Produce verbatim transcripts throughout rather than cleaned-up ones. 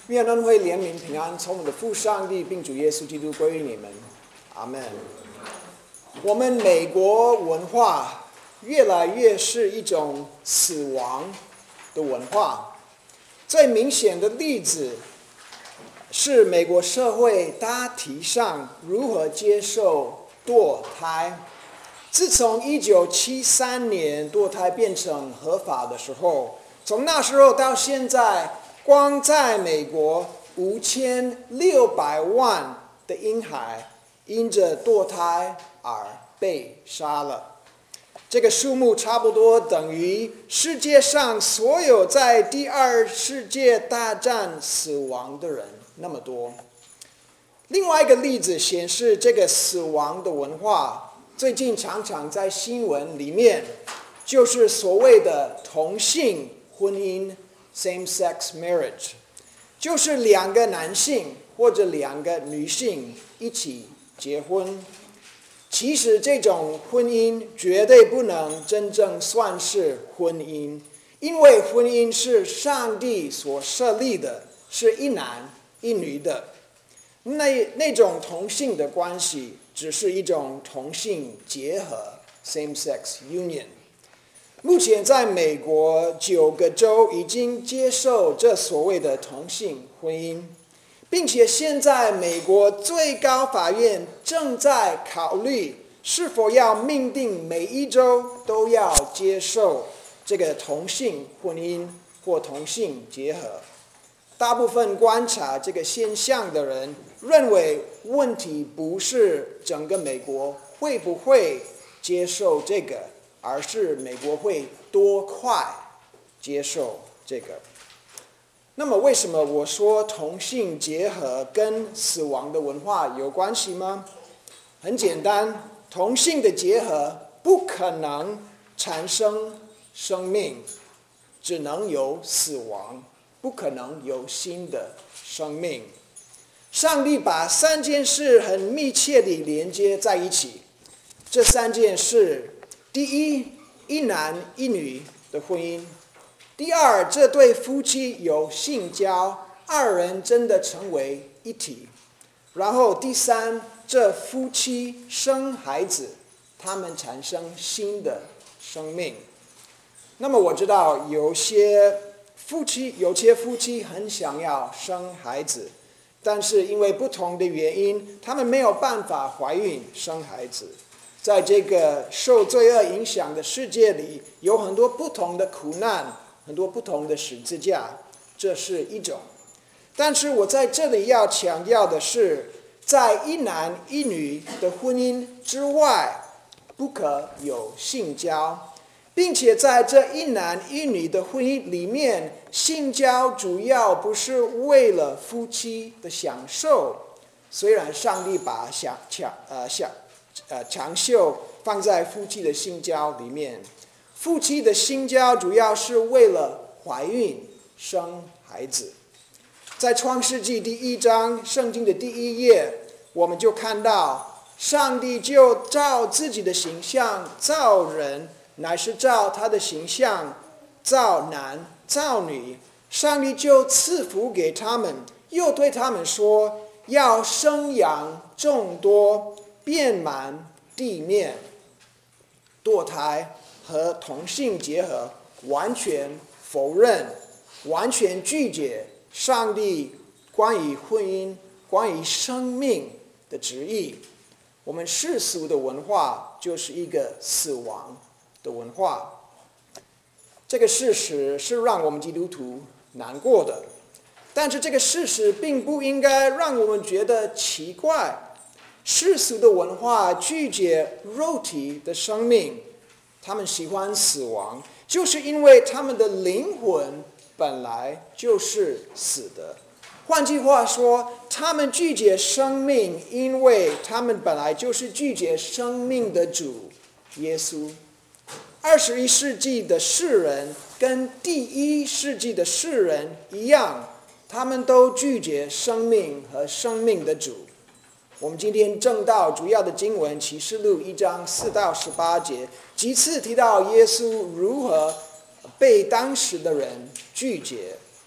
愿恩惠、怜悯、平安从我们的父上帝并主耶稣基督归于你们，阿们。我们美国文化越来越是一种死亡的文化，最明显的例子是美国社会大体上如何接受堕胎。自从一九七三年堕胎变成合法的时候，从那时候到现在，光在美国五千六百万的婴孩因着堕胎而被杀了。这个数目差不多等于世界上所有在第二世界大战死亡的人那么多。另外一个例子显示，这个死亡的文化最近常常在新闻里面，就是所谓的同性婚姻 （same-sex marriage）， 就是两个男性或者两个女性一起结婚。其实这种婚姻绝对不能真正算是婚姻，因为婚姻是上帝所设立的，是一男一女的。那那种同性的关系只是一种同性结合 （same-sex union）。目前在美国九个州已经接受这所谓的同性婚姻，并且现在美国最高法院正在考虑是否要命定每一州都要接受这个同性婚姻或同性结合。大部分观察这个现象的人认为，问题不是整个美国会不会接受这个，而是美国会多快接受这个。那么为什么我说同性结合跟死亡的文化有关系吗？很简单，同性的结合不可能产生生命，只能有死亡，不可能有新的生命。上帝把三件事很密切地连接在一起。这三件事：第一，一男一女的婚姻；第二，这对夫妻有性交，二人真的成为一体；然后第三，这夫妻生孩子，他们产生新的生命。那么我知道有些夫妻，有些夫妻很想要生孩子，但是因为不同的原因，他们没有办法怀孕生孩子。在这个受罪恶影响的世界里，有很多不同的苦难，很多不同的十字架，这是一种。但是我在这里要强调的是，在一男一女的婚姻之外，不可有性交，并且在这一男一女的婚姻里面，性交主要不是为了夫妻的享受。虽然上帝把享享呃享呃长袖放在夫妻的性交里面，夫妻的性交主要是为了怀孕生孩子。在创世纪第一章圣经的第一页，我们就看到上帝就照自己的形象造人，乃是照他的形象造男造女。上帝就赐福给他们，又对他们说，要生养众多，遍满地面。堕胎和同性结合完全否认，完全拒绝上帝关于婚姻、关于生命的旨意。我们世俗的文化就是一个死亡的文化。这个事实是让我们基督徒难过的，但是这个事实并不应该让我们觉得奇怪。世俗的文化拒绝肉体的生命，他们喜欢死亡，就是因为他们的灵魂本来就是死的。换句话说，他们拒绝生命，因为他们本来就是拒绝生命的主耶稣。二十一世纪的世人跟第一世纪的世人一样，他们都拒绝生命和生命的主。我们今天正道主要的经文启示录一章四到十八节，几次提到耶稣如何被当时的人拒绝。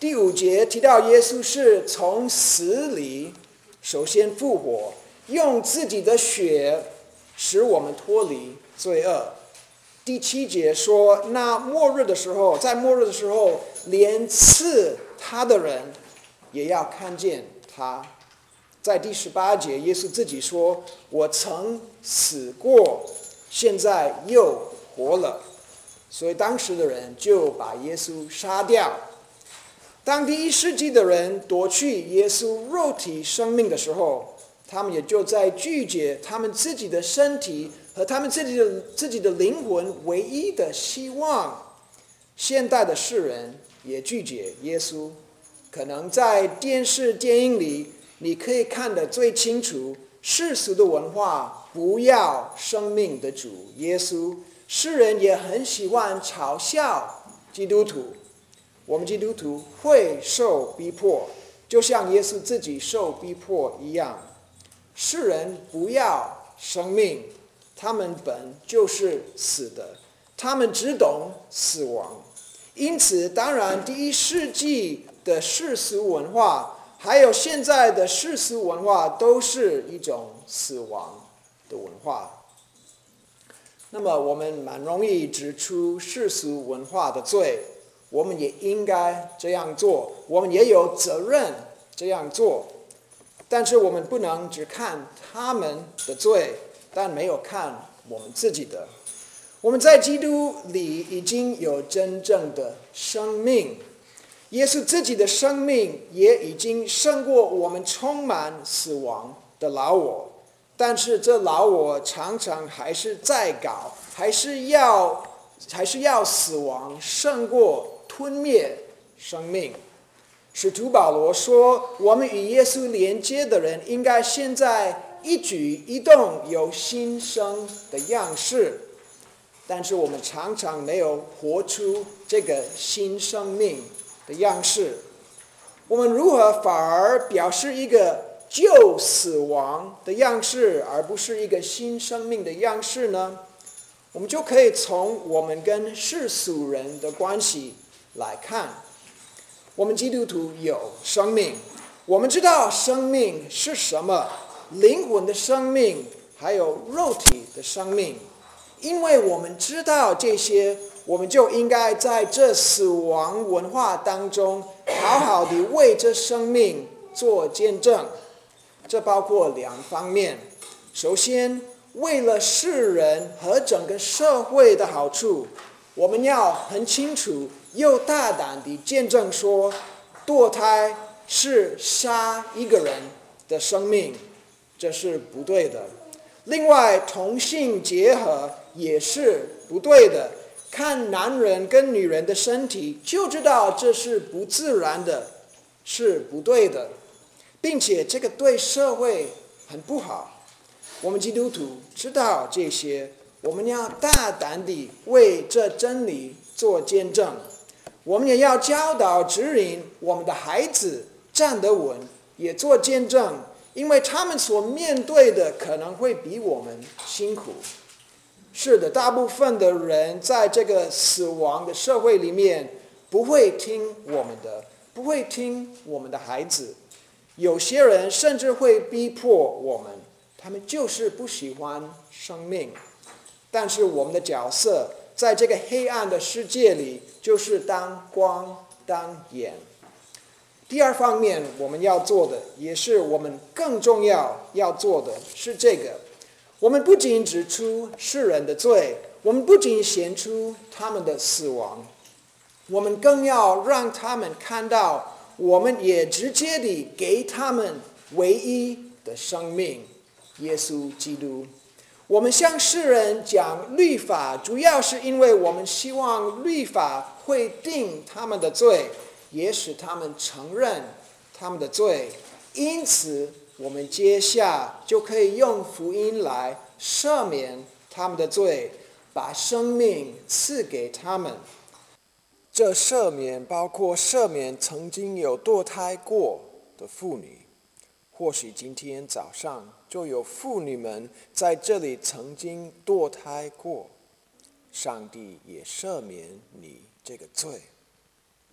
第五节提到耶稣是从死里首先复活，用自己的血使我们脱离罪恶。第七节说，那末日的时候，在末日的时候，连刺他的人也要看见他。在第十八节，耶稣自己说，我曾死过，现在又活了。所以当时的人就把耶稣杀掉。当第一世纪的人夺去耶稣肉体生命的时候，他们也就在拒绝他们自己的身体和他们自己的自己的灵魂唯一的希望。现代的世人也拒绝耶稣。可能在电视电影里，你可以看得最清楚，世俗的文化不要生命的主耶稣。世人也很喜欢嘲笑基督徒。我们基督徒会受逼迫，就像耶稣自己受逼迫一样。世人不要生命，他们本就是死的，他们只懂死亡。因此，当然第一世纪的世俗文化，还有现在的世俗文化，都是一种死亡的文化。那么我们蛮容易指出世俗文化的罪，我们也应该这样做，我们也有责任这样做。但是我们不能只看他们的罪，但没有看我们自己的。我们在基督里已经有真正的生命，耶稣自己的生命也已经胜过我们充满死亡的老我。但是这老我常常还是在搞，还是要还是要死亡胜过吞灭生命。使徒保罗说，我们与耶稣连接的人，应该现在一举一动有新生的样式。但是我们常常没有活出这个新生命的样式。我们如何反而表示一个旧死亡的样式，而不是一个新生命的样式呢？我们就可以从我们跟世俗人的关系来看。我们基督徒有生命，我们知道生命是什么，灵魂的生命，还有肉体的生命。因为我们知道这些，我们就应该在这死亡文化当中，好好的为这生命做见证。这包括两方面。首先，为了世人和整个社会的好处，我们要很清楚又大胆地见证说，堕胎是杀一个人的生命，这是不对的。另外，同性结合也是不对的。看男人跟女人的身体就知道这是不自然的，是不对的，并且这个对社会很不好。我们基督徒知道这些，我们要大胆地为这真理做见证。我们也要教导指引我们的孩子站得稳，也做见证，因为他们所面对的可能会比我们辛苦。是的，大部分的人在这个死亡的社会里面不会听我们的，不会听我们的孩子。有些人甚至会逼迫我们，他们就是不喜欢生命。但是我们的角色在这个黑暗的世界里，就是当光当盐。第二方面我们要做的，也是我们更重要要做的是这个：我们不仅指出世人的罪，我们不仅显出他们的死亡，我们更要让他们看到，我们也直接地给他们唯一的生命——耶稣基督。我们向世人讲律法，主要是因为我们希望律法会定他们的罪，也使他们承认他们的罪。因此我们接下就可以用福音来赦免他们的罪，把生命赐给他们。这赦免包括赦免曾经有堕胎过的妇女。或许今天早上就有妇女们在这里曾经堕胎过，上帝也赦免你这个罪。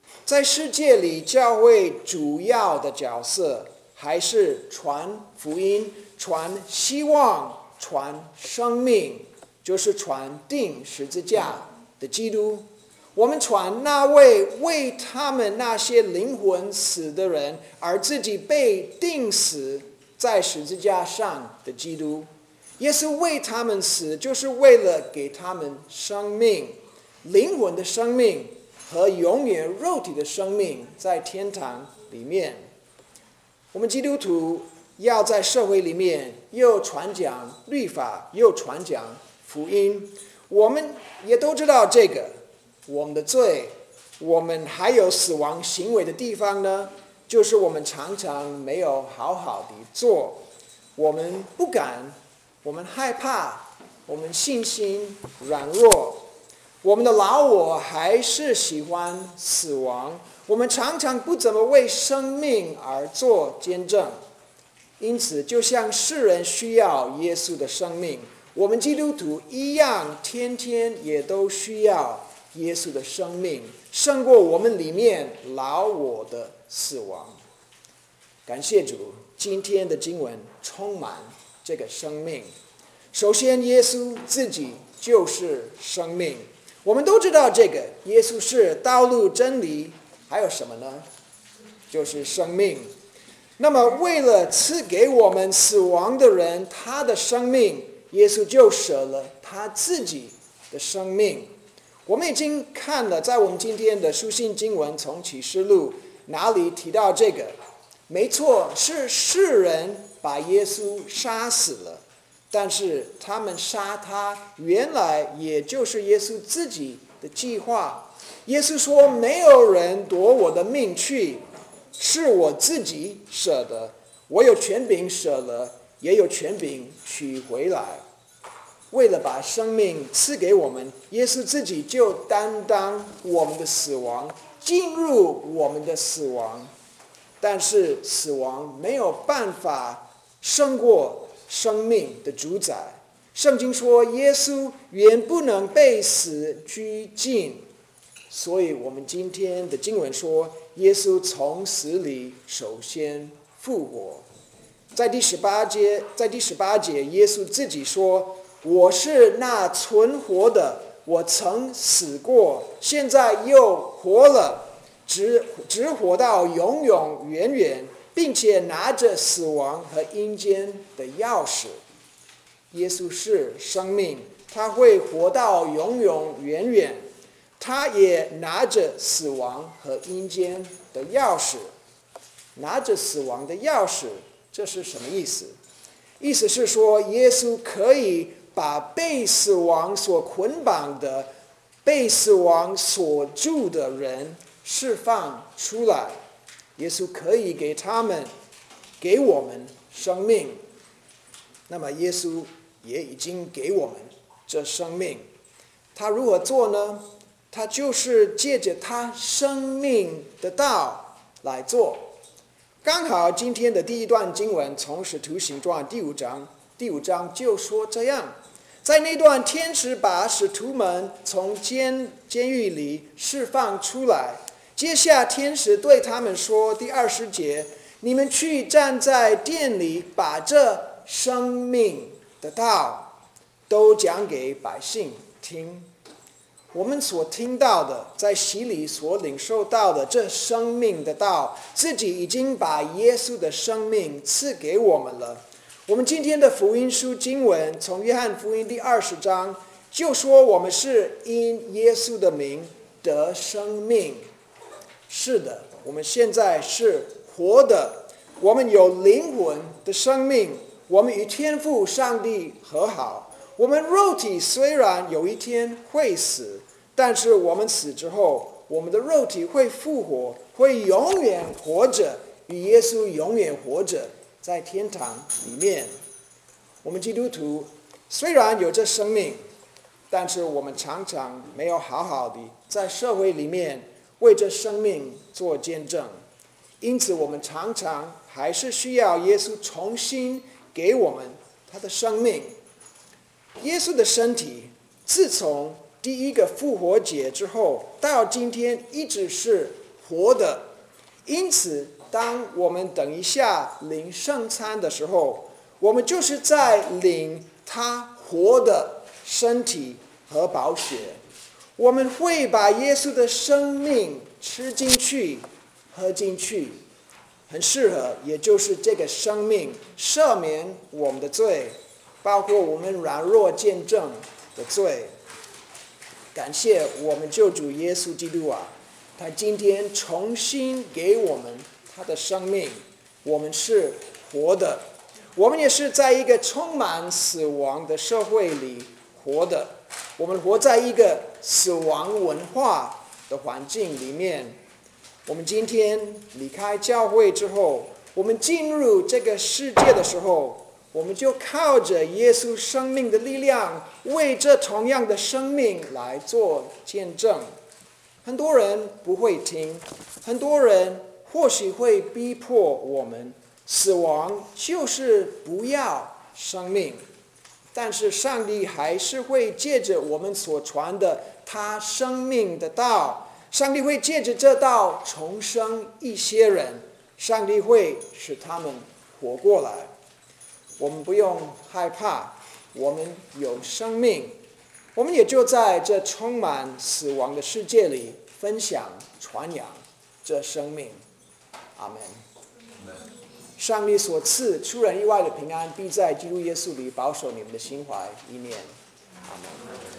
在世界里，教会主要的角色还是传福音、传希望、传生命，就是传钉十字架的基督。我们传那位为他们那些灵魂死的人，而自己被钉死在十字架上的基督。耶稣为他们死，就是为了给他们生命，灵魂的生命和永远肉体的生命在天堂里面。我们基督徒要在社会里面又传讲律法，又传讲福音。我们也都知道这个，我们的罪，我们还有死亡行为的地方呢，就是我们常常没有好好的做，我们不敢，我们害怕，我们信心软弱，我们的老我还是喜欢死亡，我们常常不怎么为生命而做见证。因此，就像世人需要耶稣的生命，我们基督徒一样，天天也都需要耶稣的生命，胜过我们里面老我的死亡。感谢主，今天的经文充满这个生命。首先，耶稣自己就是生命。我们都知道这个，耶稣是道路、真理，还有什么呢？就是生命。那么，为了赐给我们死亡的人他的生命，耶稣就舍了他自己的生命。我们已经看了，在我们今天的书信经文，从启示录哪里提到这个？没错，是世人把耶稣杀死了。但是他们杀他，原来也就是耶稣自己的计划。耶稣说：“没有人夺我的命去，是我自己舍的。我有权柄舍了，也有权柄取回来。”为了把生命赐给我们，耶稣自己就担当我们的死亡，进入我们的死亡。但是死亡没有办法胜过生命的主宰。圣经说，耶稣原不能被死拘禁，所以我们今天的经文说，耶稣从死里首先复活。在第十八节，在第十八节，耶稣自己说：“我是那存活的，我曾死过，现在又活了，直直活到永永远远，并且拿着死亡和阴间的钥匙。”耶稣是生命，他会活到永永远远，他也拿着死亡和阴间的钥匙。拿着死亡的钥匙，这是什么意思？意思是说，耶稣可以把被死亡所捆绑的、被死亡锁住的人释放出来。耶稣可以给他们、给我们生命。那么耶稣也已经给我们这生命。他如何做呢？他就是借着他生命的道来做。刚好今天的第一段经文从使徒行传第五章，第五章就说这样。在那段，天使把使徒们从监监狱里释放出来。接下天使对他们说，第二十节，你们去站在殿里，把这生命的道都讲给百姓听。我们所听到的，在洗礼所领受到的这生命的道，自己已经把耶稣的生命赐给我们了。我们今天的福音书经文，从约翰福音第二十章就说，我们是因耶稣的名得生命。是的，我们现在是活的，我们有灵魂的生命，我们与天父上帝和好。我们肉体虽然有一天会死，但是我们死之后，我们的肉体会复活，会永远活着，与耶稣永远活着，在天堂里面。我们基督徒虽然有这生命，但是我们常常没有好好的在社会里面为这生命做见证，因此我们常常还是需要耶稣重新给我们他的生命。耶稣的身体自从第一个复活节之后到今天一直是活的。因此，当我们等一下领圣餐的时候，我们就是在领他活的身体和宝血。我们会把耶稣的生命吃进去、喝进去，很适合，也就是这个生命赦免我们的罪，包括我们软弱见证的罪。感谢我们救主耶稣基督啊，他今天重新给我们他的生命，我们是活的。我们也是在一个充满死亡的社会里活的，我们活在一个死亡文化的环境里面。我们今天离开教会之后，我们进入这个世界的时候，我们就靠着耶稣生命的力量，为这同样的生命来做见证。很多人不会听，很多人或许会逼迫我们，死亡就是不要生命。但是上帝还是会借着我们所传的他生命的道，上帝会借着这道重生一些人，上帝会使他们活过来。我们不用害怕，我们有生命，我们也就在这充满死亡的世界里分享传扬这生命。阿们。上帝所赐出人意外的平安，必在基督耶稣里保守你们的心怀意念。阿们。